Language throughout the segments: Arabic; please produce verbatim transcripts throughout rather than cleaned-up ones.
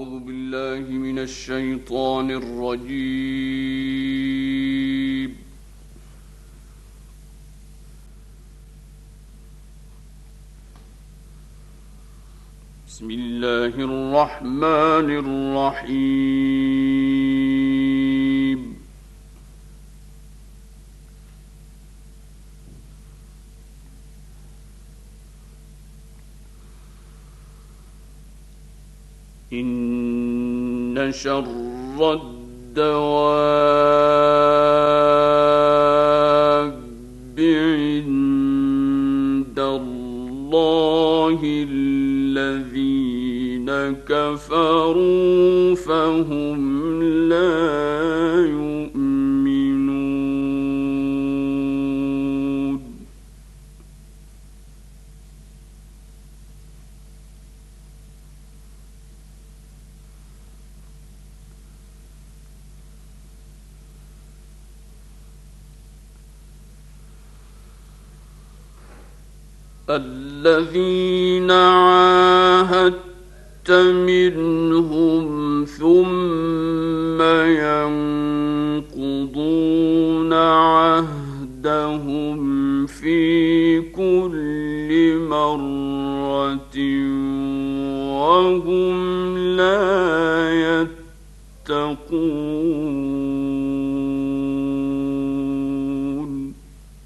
أعوذ بالله من الشيطان الرجيم. بسم الله الرحمن الرحيم. إن شر الدواب عند الله الذين كفروا فهم لا يؤمنون. الذين عاهدت منهم ثم ينقضون عهدهم في كل مرة وهم لا يتقون.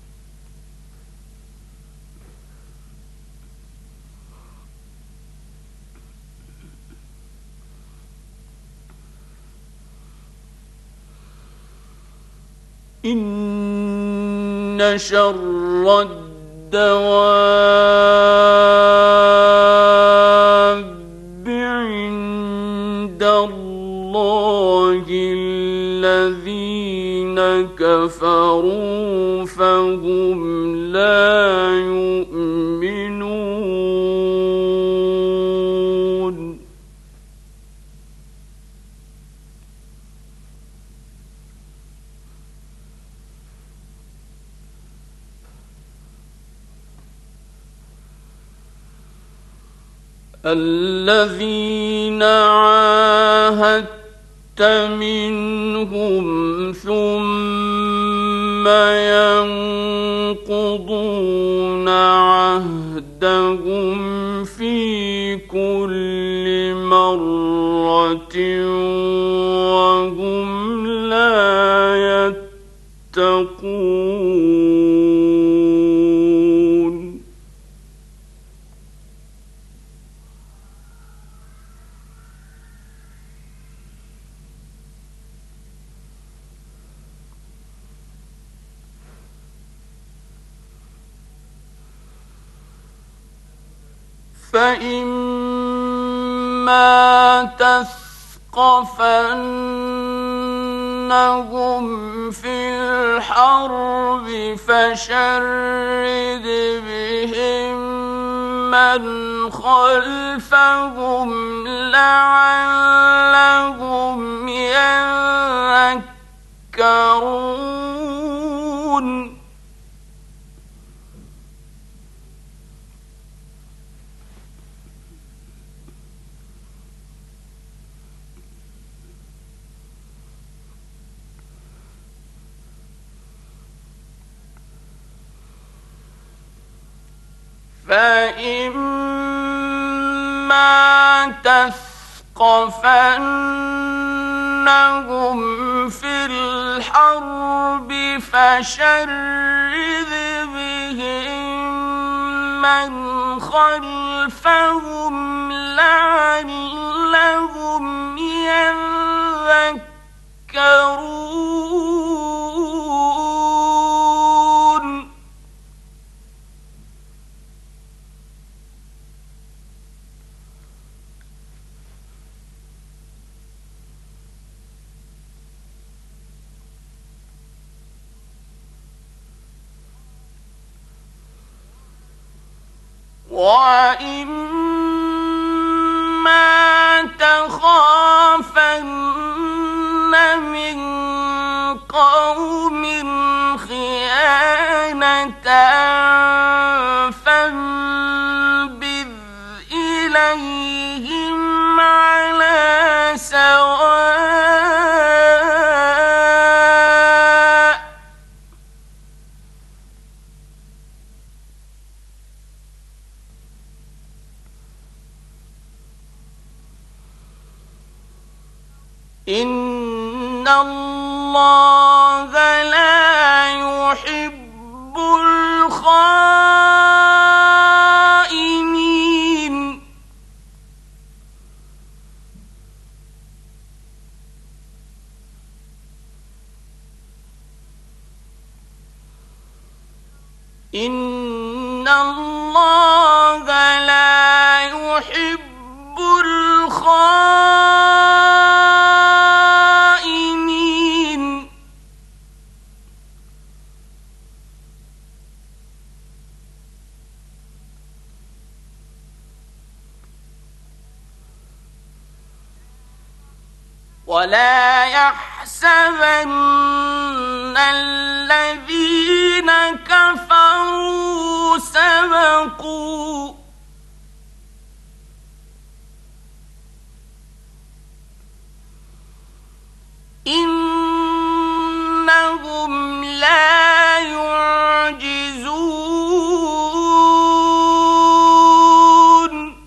إن شر الدواب عند الله الذين كفروا فهم لا يؤمنون. الذين عاهدت منهم ثم ينقضون عهدهم في كل مرة وهم لا يتقون. فإما تثقفنهم في الحرب فشرد بهم من خلفهم لعلهم يذكرون. فإما تثقفنهم في الحرب فشرد بهم من خلفهم لعلهم يذكرون. وإما تخافن من قوم خيانة فانبذ إليهم على إن الله لا يحب الخائنين إن الله لا يحب الخائنين ولا يحسبن الذين كفروا سبقوا إنهم لا يعجزون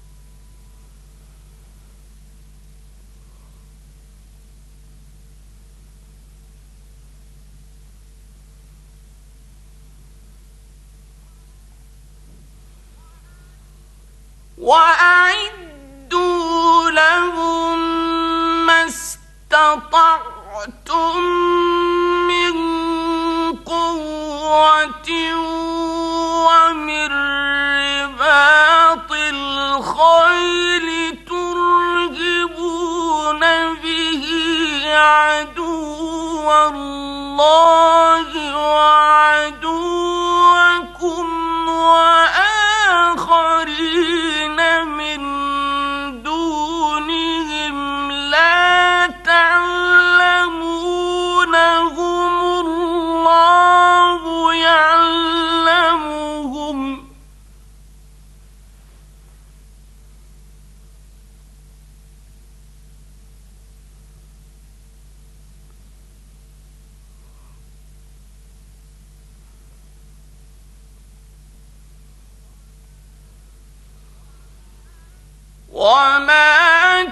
وأعدوا لهم ما استطعتم من قوة ومن رباط الخيل ترهبون به عدو الله وعدوكم وآخرين من دونهم لا تعلمونهم الله يعلمهم وما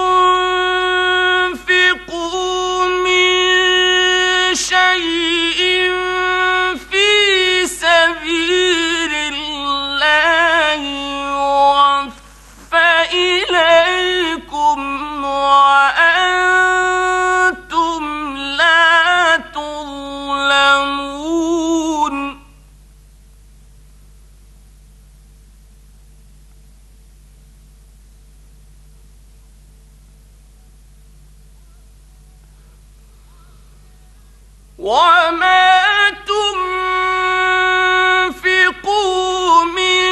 تنفقوا من شيء في سبيل الله يوفى إليكم وأنتم لا تظلمون وما تنفقوا من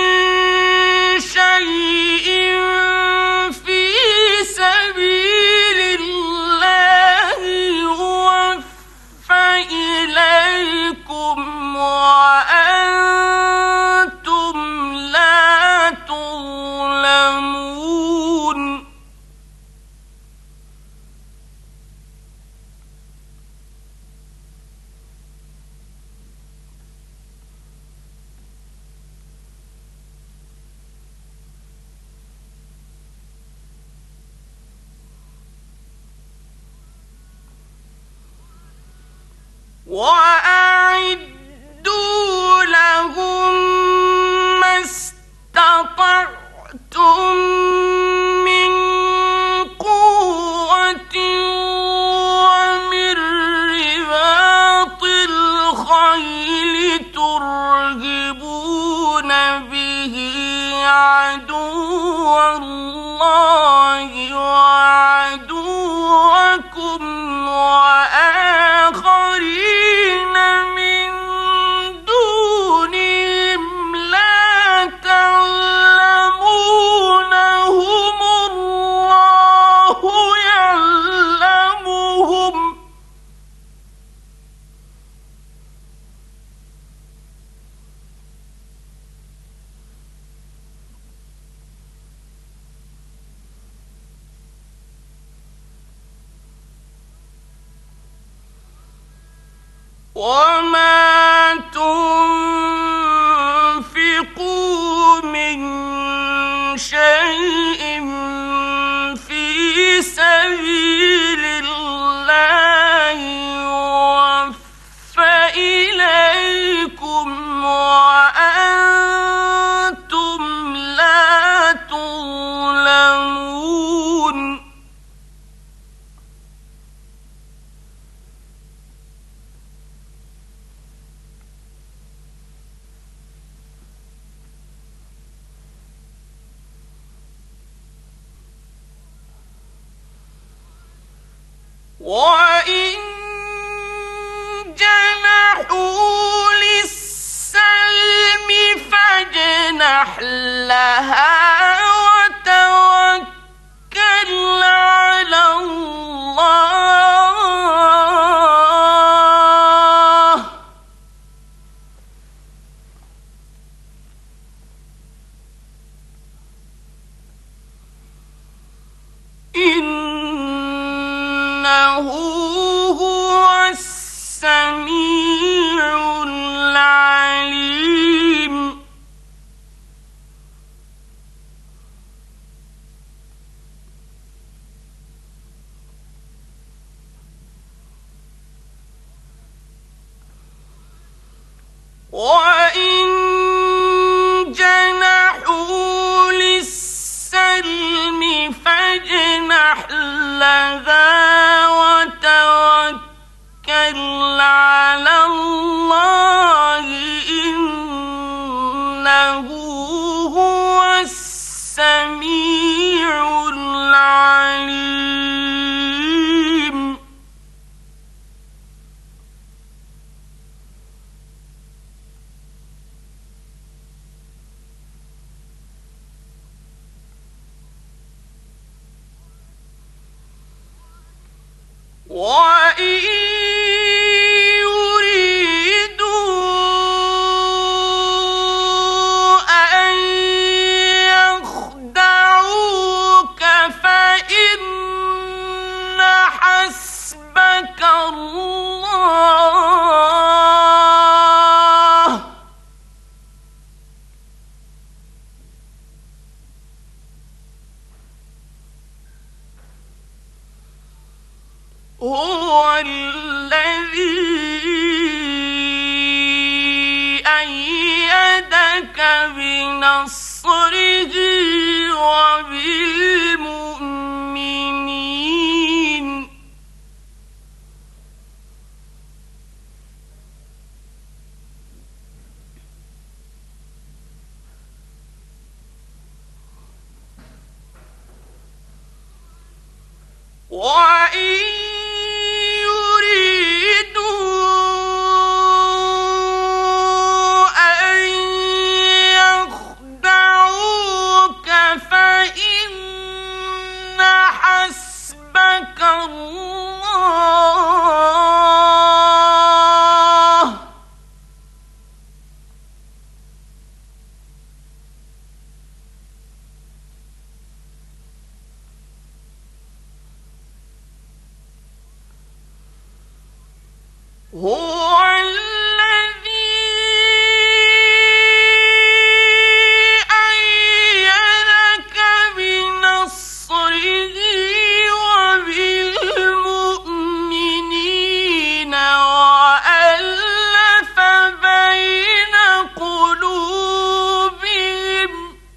شيء في سبيل الله يوفى إليكم وأنتم لا تظلمون وأعدوا لهم ما استطعتم من قوة ومن رباط الخيل ترهبون به عدو الله وعدوكم وآخرين من دونهم لا تعلمونهم الله يعلمهم وما تنفقوا من شيء في سبيل وإن جنحوا للسلم فاجنح لها وتوكل على الله إنه هو السميع العليم وإن جنحوا للسلم فاجنح لها وتوكل على الله إنه هو السميع العليم وإن يريدوا أن يخدعوك فإن حسبك الله هو الذي أيدك بنصره وبالمؤمنين وإن يريدوا أن يخدعوك فإن حسبك الله هو الذي أيدك بنصره وبالمؤمنين وألف بين قلوبهم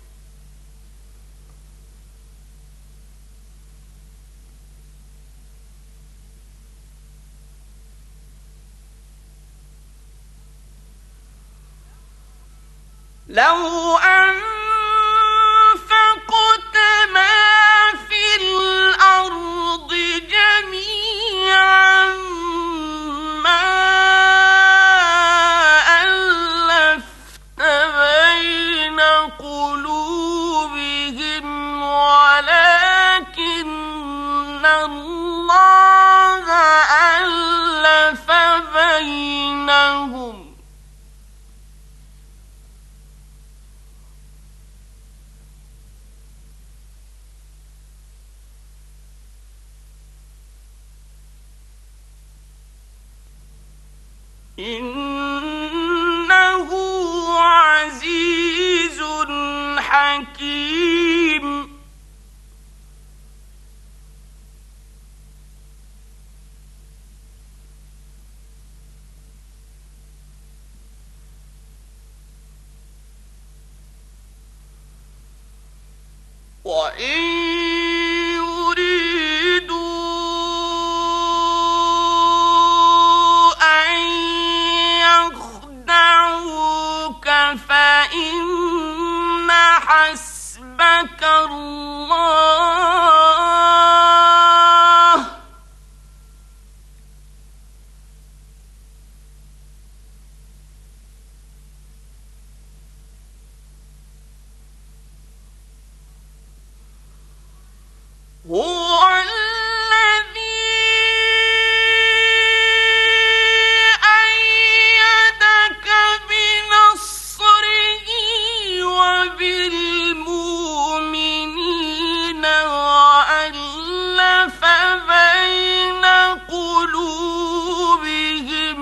لو أنفقت ما في الأرض جميعا ما ألفت بين قلوبهم ولكن الله ألف بينهم إنه عزيز حكيم وإن يريدوا أن يخدعوك فإن حسبك الله هو الذي أيدك بنصره وبالمؤمنين وألف بين قلوبهم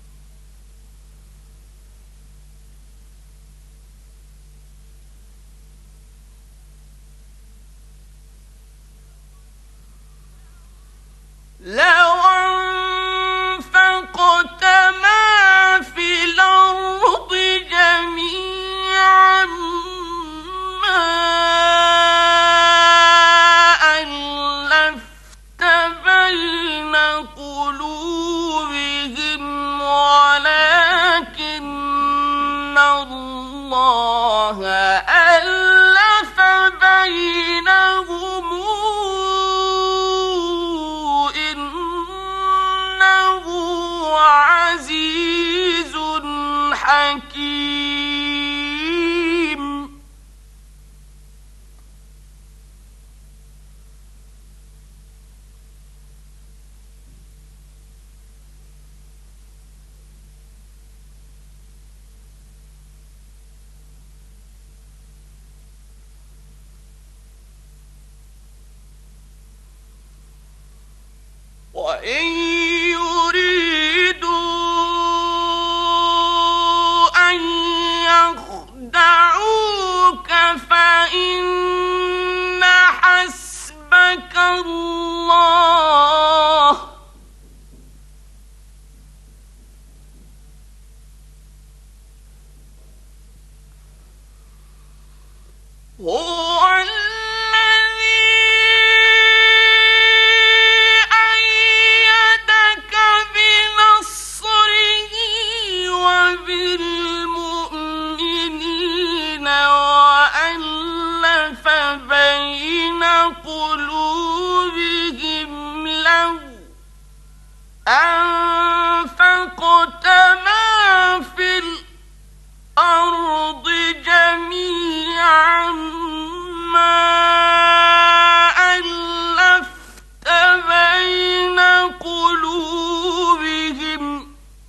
لو أنفقت ما في الأرض جميعا ما ألفت بين قلوبهم ولكن الله ألف بينهم عزيز حكيم. وإن يريدوا أن يخدعوك فإن حسبك الله هو قلوبهم لو أنفقت ما في الأرض جميعا ما ألفت بين قلوبهم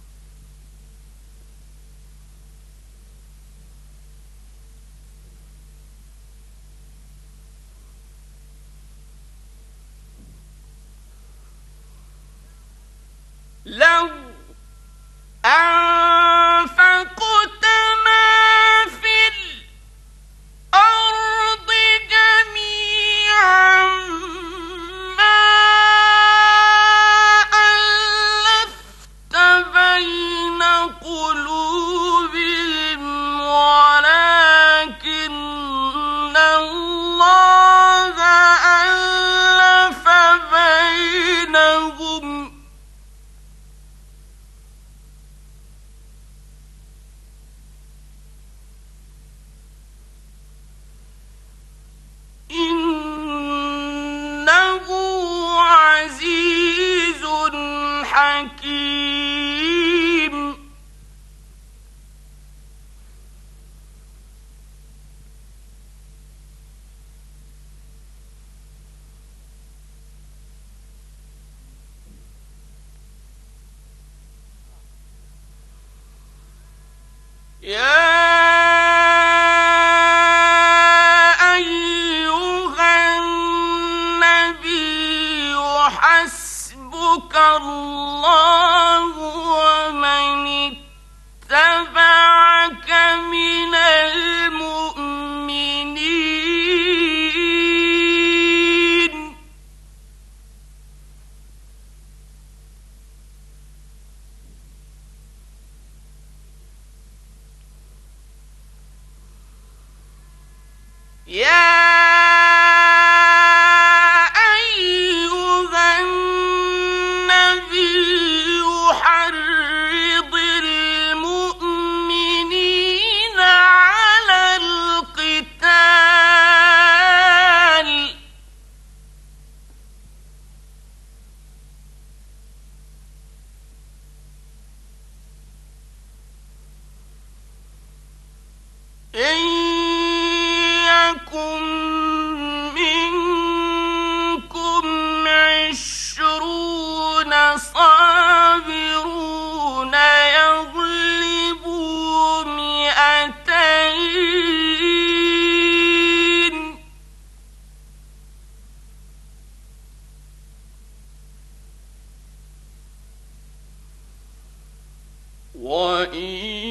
لو أنفقت ما في الأرض جميعا ما ألفت بين قلوبهم ولكن الله ألف بينهم إنه عزيز حكيم. يا حسبك الله ومن اتبعك من المؤمنين يا إن يكن منكم وإن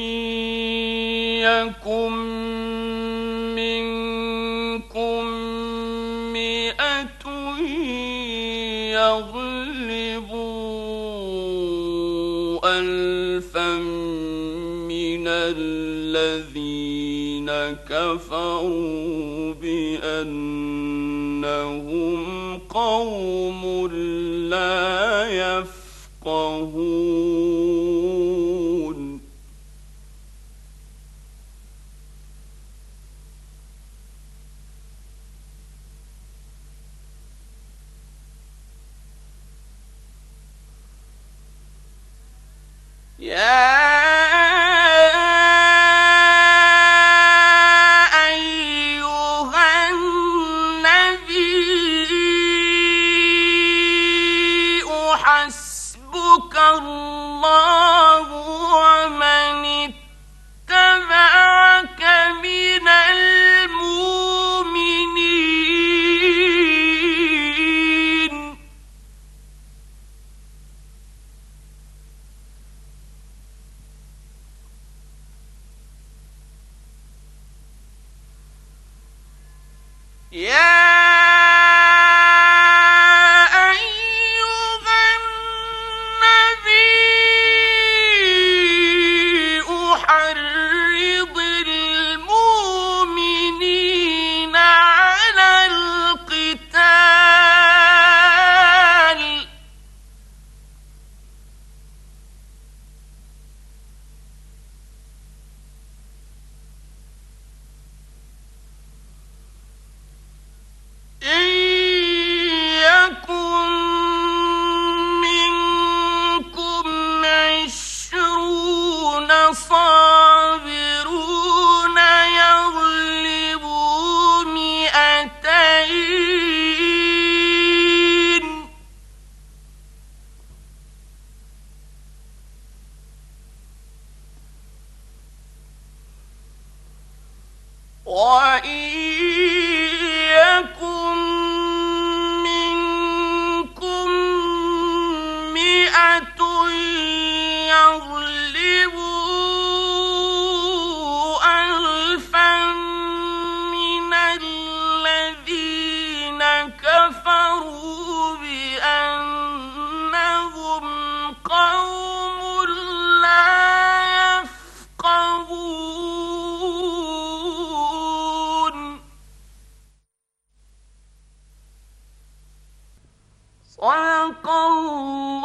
يكن منكم مئة يغلبوا ألفا من الذين كفروا بأنهم قوم لا يفقهون. يا حسبك الله ومن اتبعك من المؤمنين. يا صابرون يغلبوا مئتين. وإن يكن منكم مئة يغلبوا كفروا بأنهم قوم لا يفقهون. صدق الله